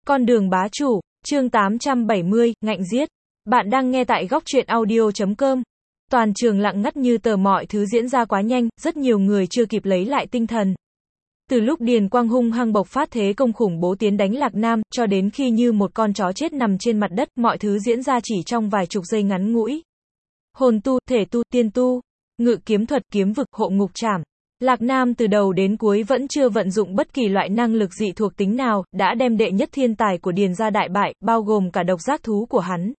Con đường bá chủ, chương 870, ngạnh giết. Bạn đang nghe tại góc truyện audio.com. Toàn trường lặng ngắt như tờ, mọi thứ diễn ra quá nhanh, rất nhiều người chưa kịp lấy lại tinh thần. Từ lúc Điền Quang hung hăng bộc phát thế công khủng bố tiến đánh Lạc Nam, cho đến khi như một con chó chết nằm trên mặt đất, mọi thứ diễn ra chỉ trong vài chục giây ngắn ngủi. Hồn tu, thể tu, tiên tu, ngự kiếm thuật, kiếm vực, hộ ngục trảm. Lạc Nam từ đầu đến cuối vẫn chưa vận dụng bất kỳ loại năng lực dị thuộc tính nào, đã đem đệ nhất thiên tài của Điền gia đại bại, bao gồm cả độc giác thú của hắn.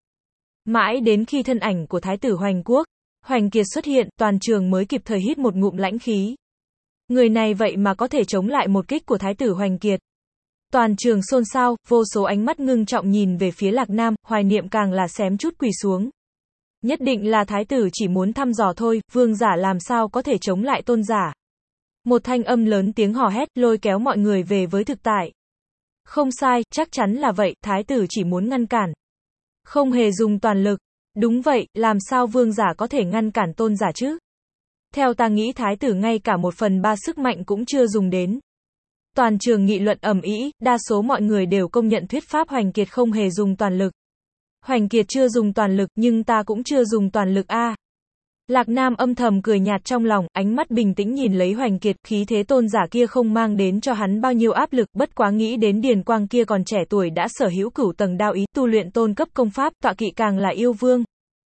Mãi đến khi thân ảnh của Thái tử Hoành Quốc, Hoành Kiệt xuất hiện, toàn trường mới kịp thời hít một ngụm lãnh khí. Người này vậy mà có thể chống lại một kích của Thái tử Hoành Kiệt. Toàn trường xôn xao, vô số ánh mắt ngưng trọng nhìn về phía Lạc Nam, Hoài Niệm càng là xém chút quỳ xuống. Nhất định là Thái tử chỉ muốn thăm dò thôi, vương giả làm sao có thể chống lại tôn giả. Một thanh âm lớn tiếng hò hét, lôi kéo mọi người về với thực tại. Không sai, chắc chắn là vậy, Thái tử chỉ muốn ngăn cản. Không hề dùng toàn lực. Đúng vậy, làm sao vương giả có thể ngăn cản tôn giả chứ? Theo ta nghĩ Thái tử ngay cả 1/3 sức mạnh cũng chưa dùng đến. Toàn trường nghị luận ầm ĩ, đa số mọi người đều công nhận thuyết pháp Hoành Kiệt không hề dùng toàn lực. Hoành Kiệt chưa dùng toàn lực, nhưng ta cũng chưa dùng toàn lực a. Lạc Nam âm thầm cười nhạt trong lòng, ánh mắt bình tĩnh nhìn lấy Hoành Kiệt, khí thế tôn giả kia không mang đến cho hắn bao nhiêu áp lực, bất quá nghĩ đến Điền Quang kia còn trẻ tuổi đã sở hữu cửu tầng đao ý, tu luyện tôn cấp công pháp, tọa kỵ càng là yêu vương.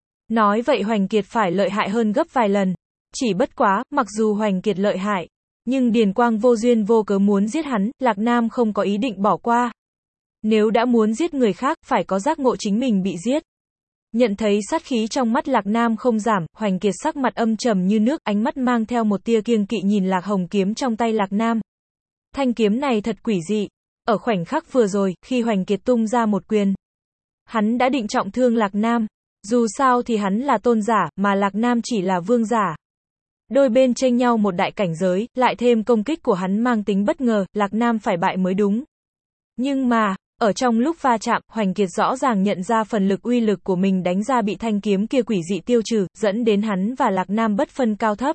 Nói vậy Hoành Kiệt phải lợi hại hơn gấp vài lần. Chỉ bất quá, mặc dù Hoành Kiệt lợi hại, nhưng Điền Quang vô duyên vô cớ muốn giết hắn, Lạc Nam không có ý định bỏ qua. Nếu đã muốn giết người khác, phải có giác ngộ chính mình bị giết. Nhận thấy sát khí trong mắt Lạc Nam không giảm, Hoành Kiệt sắc mặt âm trầm như nước, ánh mắt mang theo một tia kiêng kỵ nhìn Lạc Hồng kiếm trong tay Lạc Nam. Thanh kiếm này thật quỷ dị. Ở khoảnh khắc vừa rồi, khi Hoành Kiệt tung ra một quyền, hắn đã định trọng thương Lạc Nam. Dù sao thì hắn là tôn giả, mà Lạc Nam chỉ là vương giả. Đôi bên chênh nhau một đại cảnh giới, lại thêm công kích của hắn mang tính bất ngờ, Lạc Nam phải bại mới đúng. Nhưng mà, ở trong lúc va chạm, Hoành Kiệt rõ ràng nhận ra phần lực uy lực của mình đánh ra bị thanh kiếm kia quỷ dị tiêu trừ, dẫn đến hắn và Lạc Nam bất phân cao thấp.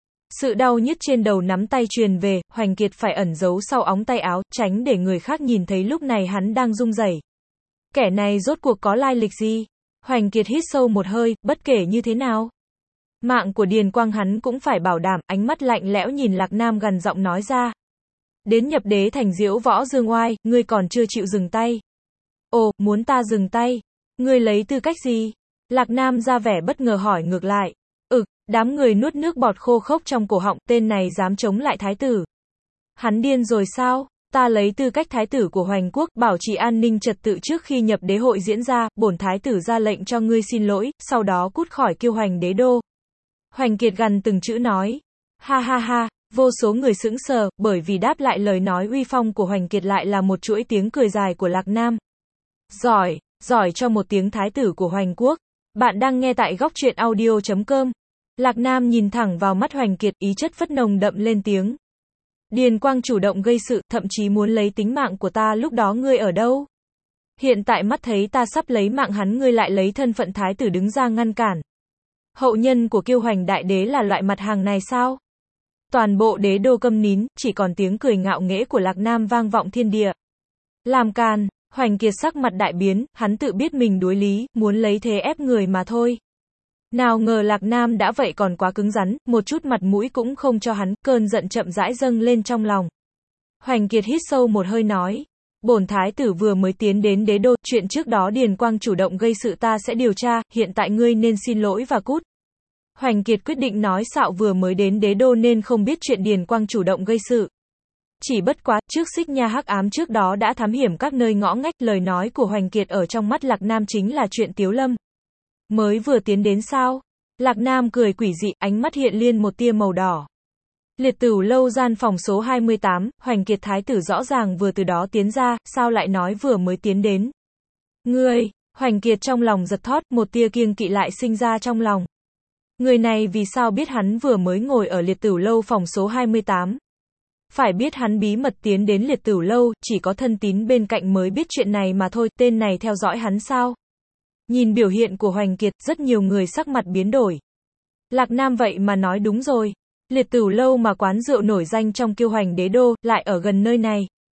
Sự đau nhức trên đầu nắm tay truyền về, Hoành Kiệt phải ẩn giấu sau óng tay áo, tránh để người khác nhìn thấy lúc này hắn đang run rẩy. Kẻ này rốt cuộc có lai lịch gì? Hoành Kiệt hít sâu một hơi, bất kể như thế nào. Mạng của Điền Quang hắn cũng phải bảo đảm, ánh mắt lạnh lẽo nhìn Lạc Nam gằn giọng nói ra. Đến nhập đế thành diễu võ dương oai, ngươi còn chưa chịu dừng tay. Ồ, muốn ta dừng tay? Ngươi lấy tư cách gì? Lạc Nam ra vẻ bất ngờ hỏi ngược lại. Đám người nuốt nước bọt khô khốc trong cổ họng, tên này dám chống lại thái tử. Hắn điên rồi sao? Ta lấy tư cách thái tử của Hoành Quốc, bảo trì an ninh trật tự trước khi nhập đế hội diễn ra, bổn thái tử ra lệnh cho ngươi xin lỗi, sau đó cút khỏi Kiêu Hoành đế đô. Hoành Kiệt gằn từng chữ nói. Ha ha ha. Vô số người sững sờ, bởi vì đáp lại lời nói uy phong của Hoành Kiệt lại là một chuỗi tiếng cười dài của Lạc Nam. Giỏi, giỏi cho một tiếng thái tử của Hoành Quốc. Bạn đang nghe tại góc truyện audio.com. Lạc Nam nhìn thẳng vào mắt Hoành Kiệt, ý chất phất nồng đậm lên tiếng. Điền Quang chủ động gây sự, thậm chí muốn lấy tính mạng của ta, lúc đó ngươi ở đâu? Hiện tại mắt thấy ta sắp lấy mạng hắn, ngươi lại lấy thân phận thái tử đứng ra ngăn cản. Hậu nhân của Kiêu Hoành đại đế là loại mặt hàng này sao? Toàn bộ đế đô câm nín, chỉ còn tiếng cười ngạo nghễ của Lạc Nam vang vọng thiên địa. Làm càn, Hoành Kiệt sắc mặt đại biến, hắn tự biết mình đối lý, muốn lấy thế ép người mà thôi. Nào ngờ Lạc Nam đã vậy còn quá cứng rắn, một chút mặt mũi cũng không cho hắn, cơn giận chậm rãi dâng lên trong lòng. Hoành Kiệt hít sâu một hơi nói. Bổn thái tử vừa mới tiến đến đế đô, chuyện trước đó Điền Quang chủ động gây sự ta sẽ điều tra, hiện tại ngươi nên xin lỗi và cút. Hoành Kiệt quyết định nói xạo vừa mới đến đế đô nên không biết chuyện Điền Quang chủ động gây sự. Chỉ bất quá, trước Xích Nha hắc ám trước đó đã thám hiểm các nơi ngõ ngách, lời nói của Hoành Kiệt ở trong mắt Lạc Nam chính là chuyện tiếu lâm. Mới vừa tiến đến sao? Lạc Nam cười quỷ dị, ánh mắt hiện lên một tia màu đỏ. Liệt Tửu lâu gian phòng số 28, Hoành Kiệt thái tử rõ ràng vừa từ đó tiến ra, sao lại nói vừa mới tiến đến? Ngươi, Hoành Kiệt trong lòng giật thót, một tia kiêng kỵ lại sinh ra trong lòng. Người này vì sao biết hắn vừa mới ngồi ở Liệt Tửu lâu phòng số 28? Phải biết hắn bí mật tiến đến Liệt Tửu lâu, chỉ có thân tín bên cạnh mới biết chuyện này mà thôi, tên này theo dõi hắn sao? Nhìn biểu hiện của Hoành Kiệt, rất nhiều người sắc mặt biến đổi. Lạc Nam vậy mà nói đúng rồi. Liệt Tửu lâu mà quán rượu nổi danh trong Kiêu Hoành đế đô, lại ở gần nơi này.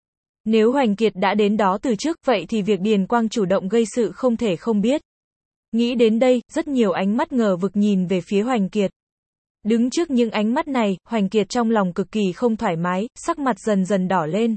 Nếu Hoành Kiệt đã đến đó từ trước, vậy thì việc Điền Quang chủ động gây sự không thể không biết. Nghĩ đến đây, rất nhiều ánh mắt ngờ vực nhìn về phía Hoành Kiệt. Đứng trước những ánh mắt này, Hoành Kiệt trong lòng cực kỳ không thoải mái, sắc mặt dần dần đỏ lên.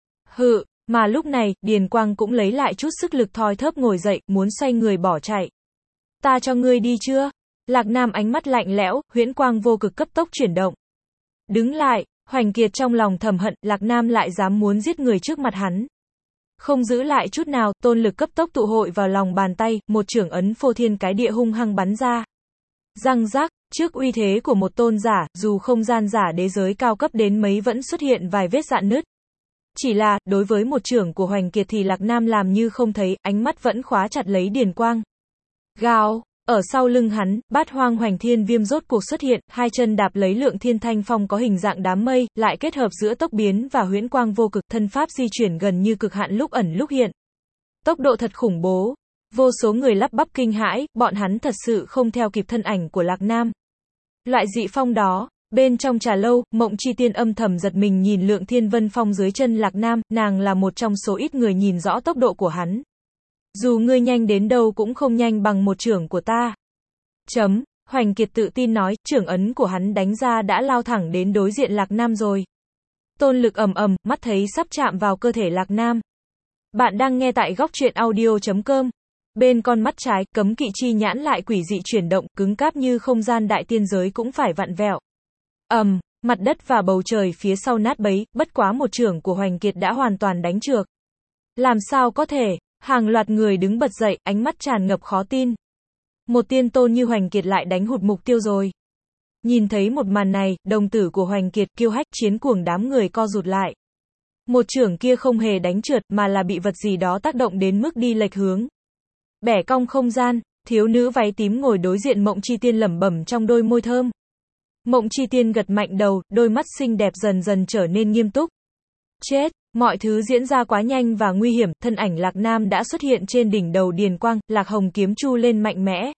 Mà lúc này, Điền Quang cũng lấy lại chút sức lực thoi thóp ngồi dậy, muốn xoay người bỏ chạy. Ta cho ngươi đi chưa? Lạc Nam ánh mắt lạnh lẽo, huyễn quang vô cực cấp tốc chuyển động. Đứng lại, Hoành Kiệt trong lòng thầm hận, Lạc Nam lại dám muốn giết người trước mặt hắn. Không giữ lại chút nào, tôn lực cấp tốc tụ hội vào lòng bàn tay, một chưởng ấn phô thiên cái địa hung hăng bắn ra. Răng rác, trước uy thế của một tôn giả, dù không gian giả đế giới cao cấp đến mấy vẫn xuất hiện vài vết rạn nứt. Chỉ là, đối với một chưởng của Hoành Kiệt thì Lạc Nam làm như không thấy, ánh mắt vẫn khóa chặt lấy Điền Quang. Gào, ở sau lưng hắn, Bát Hoang Hoành Thiên Viêm rốt cuộc xuất hiện, hai chân đạp lấy Lượng Thiên Thanh Phong có hình dạng đám mây, lại kết hợp giữa tốc biến và huyễn quang vô cực, thân pháp di chuyển gần như cực hạn lúc ẩn lúc hiện. Tốc độ thật khủng bố. Vô số người lắp bắp kinh hãi, bọn hắn thật sự không theo kịp thân ảnh của Lạc Nam. Loại dị phong đó, bên trong trà lâu, Mộng Chi Tiên âm thầm giật mình nhìn Lượng Thiên Vân Phong dưới chân Lạc Nam, nàng là một trong số ít người nhìn rõ tốc độ của hắn. Dù ngươi nhanh đến đâu cũng không nhanh bằng một chưởng của ta. Hoành Kiệt tự tin nói, chưởng ấn của hắn đánh ra đã lao thẳng đến đối diện Lạc Nam rồi. Tôn lực ầm ầm, mắt thấy sắp chạm vào cơ thể Lạc Nam. Bạn đang nghe tại góc truyện audio.com. Bên con mắt trái, cấm kỵ chi nhãn lại quỷ dị chuyển động, cứng cáp như không gian đại tiên giới cũng phải vặn vẹo. Mặt đất và bầu trời phía sau nát bấy, bất quá một chưởng của Hoành Kiệt đã hoàn toàn đánh trượt. Làm sao có thể? Hàng loạt người đứng bật dậy, ánh mắt tràn ngập khó tin. Một tiên tôn như Hoành Kiệt lại đánh hụt mục tiêu rồi. Nhìn thấy một màn này, đồng tử của Hoành Kiệt kiêu hách chiến cuồng đám người co rụt lại. Một chưởng kia không hề đánh trượt mà là bị vật gì đó tác động đến mức đi lệch hướng. Bẻ cong không gian, thiếu nữ váy tím ngồi đối diện Mộng Chi Tiên lẩm bẩm trong đôi môi thơm. Mộng Chi Tiên gật mạnh đầu, đôi mắt xinh đẹp dần dần trở nên nghiêm túc. Chết, mọi thứ diễn ra quá nhanh và nguy hiểm, thân ảnh Lạc Nam đã xuất hiện trên đỉnh đầu Điền Quang, Lạc Hồng kiếm chu lên mạnh mẽ.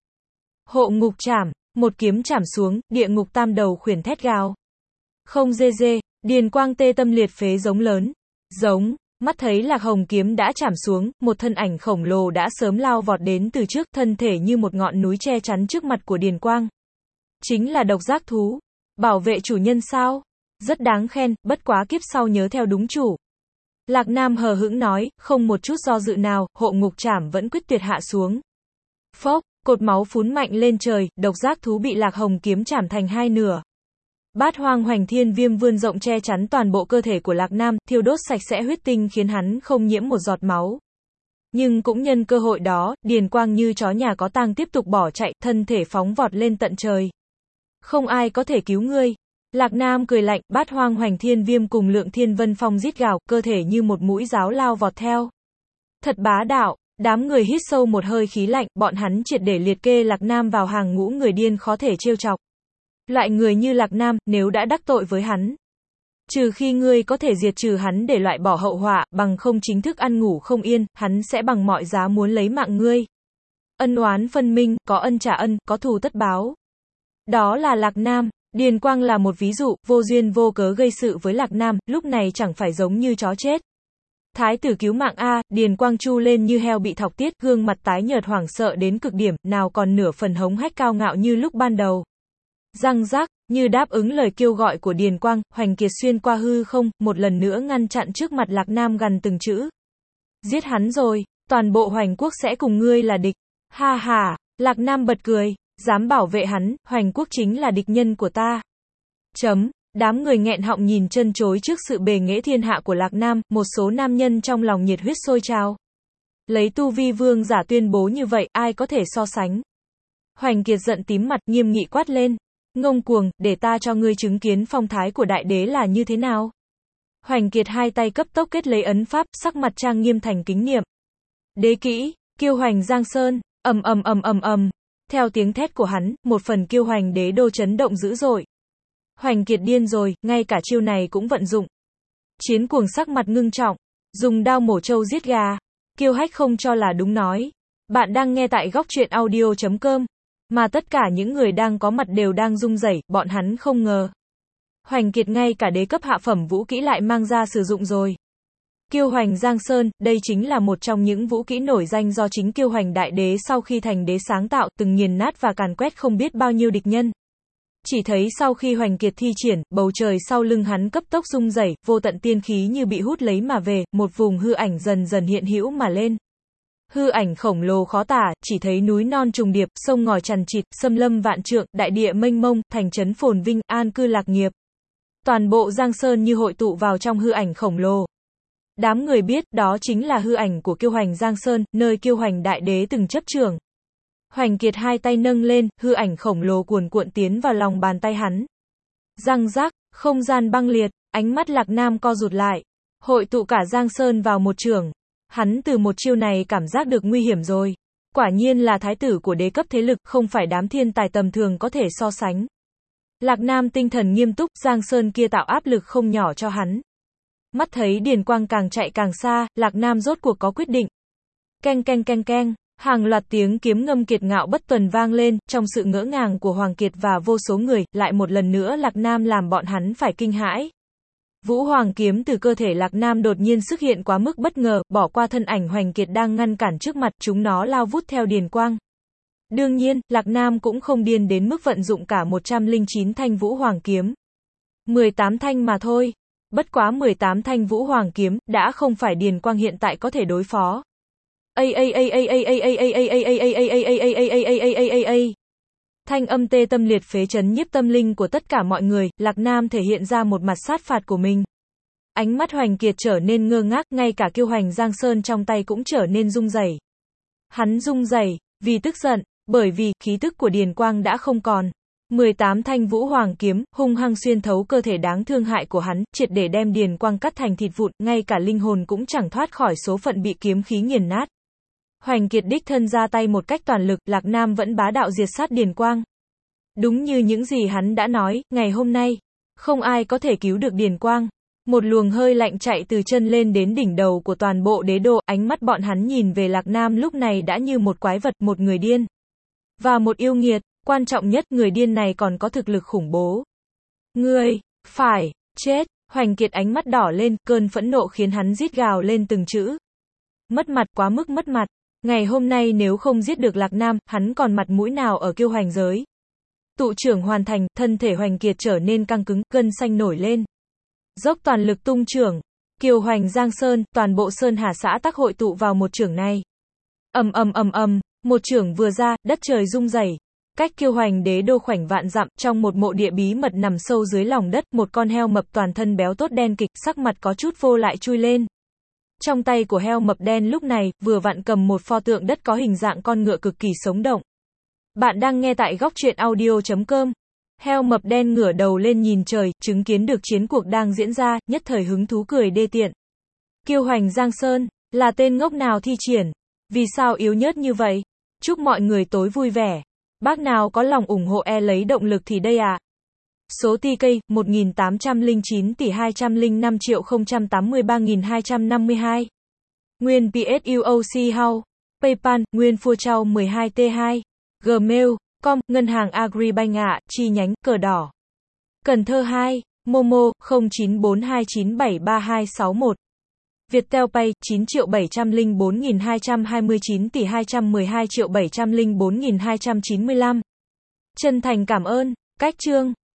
Hộ ngục trảm, một kiếm chảm xuống, địa ngục tam đầu khuyển thét gào. Không dê dê, Điền Quang tê tâm liệt phế giống lớn. Giống, mắt thấy Lạc Hồng kiếm đã chảm xuống, một thân ảnh khổng lồ đã sớm lao vọt đến từ trước, thân thể như một ngọn núi che chắn trước mặt của Điền Quang. Chính là độc giác thú. Bảo vệ chủ nhân sao? Rất đáng khen, bất quá kiếp sau nhớ theo đúng chủ. Lạc Nam hờ hững nói, không một chút do dự nào, hộ ngục trảm vẫn quyết tuyệt hạ xuống. Phốc, cột máu phún mạnh lên trời, độc giác thú bị Lạc Hồng kiếm chảm thành hai nửa. Bát Hoang Hoành Thiên Viêm vươn rộng che chắn toàn bộ cơ thể của Lạc Nam, thiêu đốt sạch sẽ huyết tinh khiến hắn không nhiễm một giọt máu. Nhưng cũng nhân cơ hội đó, Điền Quang như chó nhà có tang tiếp tục bỏ chạy, thân thể phóng vọt lên tận trời. Không ai có thể cứu ngươi. Lạc Nam cười lạnh, Bát Hoang Hoành Thiên Viêm cùng Lượng Thiên Vân Phong rít gào, cơ thể như một mũi giáo lao vọt theo. Thật bá đạo, đám người hít sâu một hơi khí lạnh, bọn hắn triệt để liệt kê Lạc Nam vào hàng ngũ người điên khó thể trêu chọc. Loại người như Lạc Nam, nếu đã đắc tội với hắn, trừ khi ngươi có thể diệt trừ hắn để loại bỏ hậu họa, bằng không chính thức ăn ngủ không yên, hắn sẽ bằng mọi giá muốn lấy mạng ngươi. Ân oán phân minh, có ân trả ân, có thù tất báo. Đó là Lạc Nam. Điền Quang là một ví dụ, vô duyên vô cớ gây sự với Lạc Nam, lúc này chẳng phải giống như chó chết. Thái tử cứu mạng a, Điền Quang chu lên như heo bị thọc tiết, gương mặt tái nhợt hoảng sợ đến cực điểm, nào còn nửa phần hống hách cao ngạo như lúc ban đầu. Răng rác, như đáp ứng lời kêu gọi của Điền Quang, Hoành Kiệt xuyên qua hư không, một lần nữa ngăn chặn trước mặt Lạc Nam gần từng chữ. Giết hắn rồi, toàn bộ Hoành quốc sẽ cùng ngươi là địch. Ha ha, Lạc Nam bật cười. Dám bảo vệ hắn, Hoành quốc chính là địch nhân của ta. Đám người nghẹn họng nhìn chân chối trước sự bề nghệ thiên hạ của Lạc Nam, một số nam nhân trong lòng nhiệt huyết sôi trào. Lấy tu vi vương giả tuyên bố như vậy, ai có thể so sánh. Hoành Kiệt giận tím mặt, nghiêm nghị quát lên. Ngông cuồng, để ta cho ngươi chứng kiến phong thái của đại đế là như thế nào. Hoành Kiệt hai tay cấp tốc kết lấy ấn pháp, sắc mặt trang nghiêm thành kính niệm. Đế kỹ, kiêu hoành giang sơn, ầm. Theo tiếng thét của hắn, một phần kiêu hoành đế đô chấn động dữ dội. Hoành Kiệt điên rồi, ngay cả chiêu này cũng vận dụng. Chiến cuồng sắc mặt ngưng trọng, dùng đao mổ trâu giết gà. Kiêu hách không cho là đúng nói. Bạn đang nghe tại góc truyện audio.com. Mà tất cả những người đang có mặt đều đang rung rẩy, bọn hắn không ngờ. Hoành Kiệt ngay cả đế cấp hạ phẩm vũ kỹ lại mang ra sử dụng rồi. Kiêu Hoành Giang Sơn, đây chính là một trong những vũ kỹ nổi danh do chính Kiêu Hoành Đại Đế sau khi thành đế sáng tạo, từng nghiền nát và càn quét không biết bao nhiêu địch nhân. Chỉ thấy sau khi Hoành Kiệt thi triển, bầu trời sau lưng hắn cấp tốc rung rẩy, vô tận tiên khí như bị hút lấy mà về, một vùng hư ảnh dần dần hiện hữu mà lên. Hư ảnh khổng lồ khó tả, chỉ thấy núi non trùng điệp, sông ngòi chằng chịt, xâm lâm vạn trượng, đại địa mênh mông, thành trấn phồn vinh, an cư lạc nghiệp. Toàn bộ Giang Sơn như hội tụ vào trong hư ảnh khổng lồ. Đám người biết, đó chính là hư ảnh của Kiêu Hoành Giang Sơn, nơi Kiêu Hoành Đại Đế từng chấp trưởng. Hoành Kiệt hai tay nâng lên, hư ảnh khổng lồ cuồn cuộn tiến vào lòng bàn tay hắn. Răng rác, không gian băng liệt, ánh mắt Lạc Nam co rụt lại. Hội tụ cả Giang Sơn vào một chưởng. Hắn từ một chiêu này cảm giác được nguy hiểm rồi. Quả nhiên là thái tử của đế cấp thế lực, không phải đám thiên tài tầm thường có thể so sánh. Lạc Nam tinh thần nghiêm túc, Giang Sơn kia tạo áp lực không nhỏ cho hắn. Mắt thấy điền quang càng chạy càng xa, Lạc Nam rốt cuộc có quyết định. Keng keng keng keng, hàng loạt tiếng kiếm ngâm kiệt ngạo bất tuần vang lên, trong sự ngỡ ngàng của Hoàng Kiệt và vô số người, lại một lần nữa Lạc Nam làm bọn hắn phải kinh hãi. Vũ Hoàng kiếm từ cơ thể Lạc Nam đột nhiên xuất hiện quá mức bất ngờ, bỏ qua thân ảnh Hoành Kiệt đang ngăn cản trước mặt, chúng nó lao vút theo điền quang. Đương nhiên, Lạc Nam cũng không điên đến mức vận dụng cả 109 thanh Vũ Hoàng kiếm. 18 thanh mà thôi. Bất quá 18 thanh Vũ Hoàng kiếm, đã không phải điền quang hiện tại có thể đối phó. Thanh âm tê tâm liệt phế chấn nhiếp tâm linh của tất cả mọi người, Lạc Nam thể hiện ra một mặt sát phạt của mình. Ánh mắt Hoành Kiệt trở nên ngơ ngác, ngay cả Kiêu Hoành Giang Sơn trong tay cũng trở nên rung rẩy. Hắn rung rẩy, vì tức giận, bởi vì khí tức của điền quang đã không còn. 18 thanh Vũ Hoàng kiếm, hung hăng xuyên thấu cơ thể đáng thương hại của hắn, triệt để đem điền quang cắt thành thịt vụn, ngay cả linh hồn cũng chẳng thoát khỏi số phận bị kiếm khí nghiền nát. Hoành Kiệt đích thân ra tay một cách toàn lực, Lạc Nam vẫn bá đạo diệt sát điền quang. Đúng như những gì hắn đã nói, ngày hôm nay, không ai có thể cứu được điền quang. Một luồng hơi lạnh chạy từ chân lên đến đỉnh đầu của toàn bộ đế đô, ánh mắt bọn hắn nhìn về Lạc Nam lúc này đã như một quái vật, một người điên. Và một yêu nghiệt, quan trọng nhất, người điên này còn có thực lực khủng bố. Ngươi, phải, chết, Hoành Kiệt ánh mắt đỏ lên, cơn phẫn nộ khiến hắn rít gào lên từng chữ. Mất mặt, quá mức mất mặt. Ngày hôm nay nếu không giết được Lạc Nam, hắn còn mặt mũi nào ở Kiêu Hoành giới. Tụ trưởng hoàn thành, thân thể Hoành Kiệt trở nên căng cứng, gân xanh nổi lên. Dốc toàn lực tung chưởng. Kiêu Hoành Giang Sơn, toàn bộ Sơn Hà xã tắc hội tụ vào một chưởng này. Một chưởng vừa ra, đất trời rung rẩy. Cách Kiêu Hoành đế đô khoảnh vạn dặm, trong một mộ địa bí mật nằm sâu dưới lòng đất, một con heo mập toàn thân béo tốt đen kịch, sắc mặt có chút vô lại chui lên. Trong tay của heo mập đen lúc này, vừa vặn cầm một pho tượng đất có hình dạng con ngựa cực kỳ sống động. Bạn đang nghe tại góc truyện audio.com. Heo mập đen ngửa đầu lên nhìn trời, chứng kiến được chiến cuộc đang diễn ra, nhất thời hứng thú cười đê tiện. Kiêu Hoành Giang Sơn, là tên ngốc nào thi triển? Vì sao yếu nhớt như vậy? Chúc mọi người tối vui vẻ. Bác nào có lòng ủng hộ lấy động lực thì đây ạ. Số TK, 1809 tỷ 205 triệu 083.252. Nguyên PSUOC House. PayPal, Nguyên Phua Trao 12T2. Gmail.com, Ngân hàng Agribank ạ, chi nhánh, cờ đỏ. Cần Thơ 2, Momo, 0942973261. Viettel Pay, 9.704.229 tỷ 212.704.295. Chân thành cảm ơn. Cách chương.